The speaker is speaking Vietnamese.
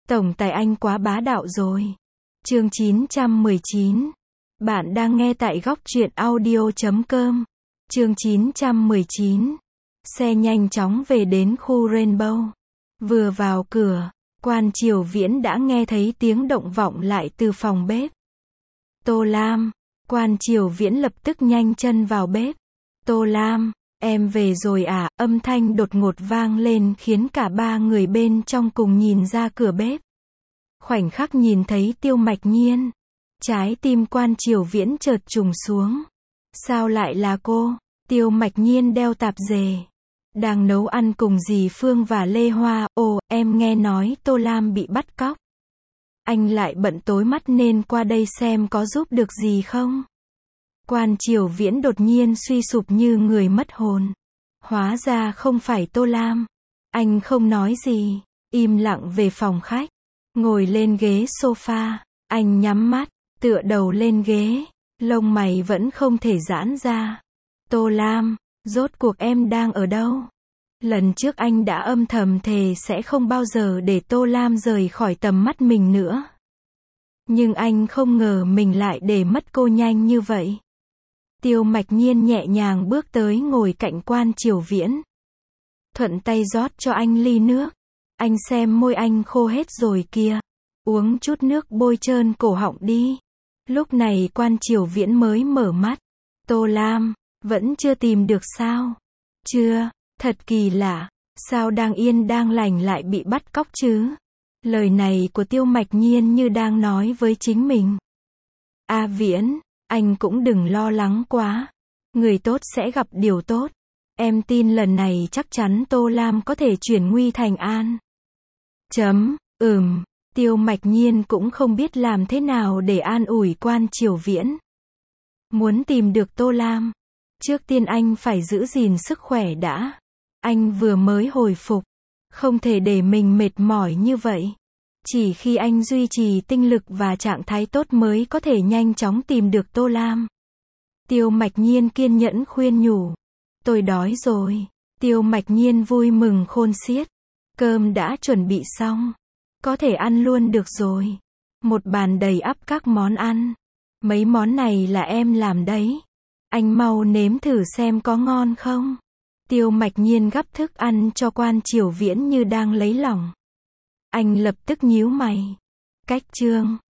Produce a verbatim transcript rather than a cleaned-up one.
Tổng tài anh quá bá đạo rồi. Chương chín trăm mười chín. Bạn đang nghe tại góc truyện audio chấm com. Chương chín trăm mười chín. Xe nhanh chóng về đến khu Rainbow. Vừa vào cửa, Quan Triều Viễn đã nghe thấy tiếng động vọng lại từ phòng bếp. Tô Lam. Quan Triều Viễn lập tức nhanh chân vào bếp. Tô Lam, em về rồi à? Âm thanh đột ngột vang lên khiến cả ba người bên trong cùng nhìn ra cửa bếp. Khoảnh khắc nhìn thấy Tiêu Mạch Nhiên, trái tim Quan Triều Viễn chợt trùng xuống. Sao lại là cô? Tiêu Mạch Nhiên đeo tạp dề, đang nấu ăn cùng dì Phương và Lê Hoa. Ồ, em nghe nói Tô Lam bị bắt cóc. Anh lại bận tối mắt nên qua đây xem có giúp được gì không? Quan Triều Viễn đột nhiên suy sụp như người mất hồn. Hóa ra không phải Tô Lam. Anh không nói gì, im lặng về phòng khách, ngồi lên ghế sofa. Anh nhắm mắt, tựa đầu lên ghế, lông mày vẫn không thể giãn ra. Tô Lam, rốt cuộc em đang ở đâu? Lần trước anh đã âm thầm thề sẽ không bao giờ để Tô Lam rời khỏi tầm mắt mình nữa. Nhưng anh không ngờ mình lại để mất cô nhanh như vậy. Tiêu Mạch Nhiên nhẹ nhàng bước tới ngồi cạnh Quan Triều Viễn, thuận tay rót cho anh ly nước. Anh xem môi anh khô hết rồi kìa, uống chút nước bôi trơn cổ họng đi. Lúc này Quan Triều Viễn mới mở mắt. Tô Lam, vẫn chưa tìm được sao? Chưa, thật kỳ lạ, sao đang yên đang lành lại bị bắt cóc chứ? Lời này của Tiêu Mạch Nhiên như đang nói với chính mình. A Viễn, anh cũng đừng lo lắng quá. Người tốt sẽ gặp điều tốt. Em tin lần này chắc chắn Tô Lam có thể chuyển nguy thành an. Chấm, ừm, Tiêu Mạch Nhiên cũng không biết làm thế nào để an ủi Quan Triều Viễn. Muốn tìm được Tô Lam, trước tiên anh phải giữ gìn sức khỏe đã. Anh vừa mới hồi phục, không thể để mình mệt mỏi như vậy. Chỉ khi anh duy trì tinh lực và trạng thái tốt mới có thể nhanh chóng tìm được Tô Lam. Tiêu Mạch Nhiên kiên nhẫn khuyên nhủ. Tôi đói rồi. Tiêu Mạch Nhiên vui mừng khôn xiết. Cơm đã chuẩn bị xong, có thể ăn luôn được rồi. Một bàn đầy ắp các món ăn. Mấy món này là em làm đấy. Anh mau nếm thử xem có ngon không. Tiêu Mạch Nhiên gắp thức ăn cho Quan Triều Viễn như đang lấy lòng. Anh lập tức nhíu mày. Cách chương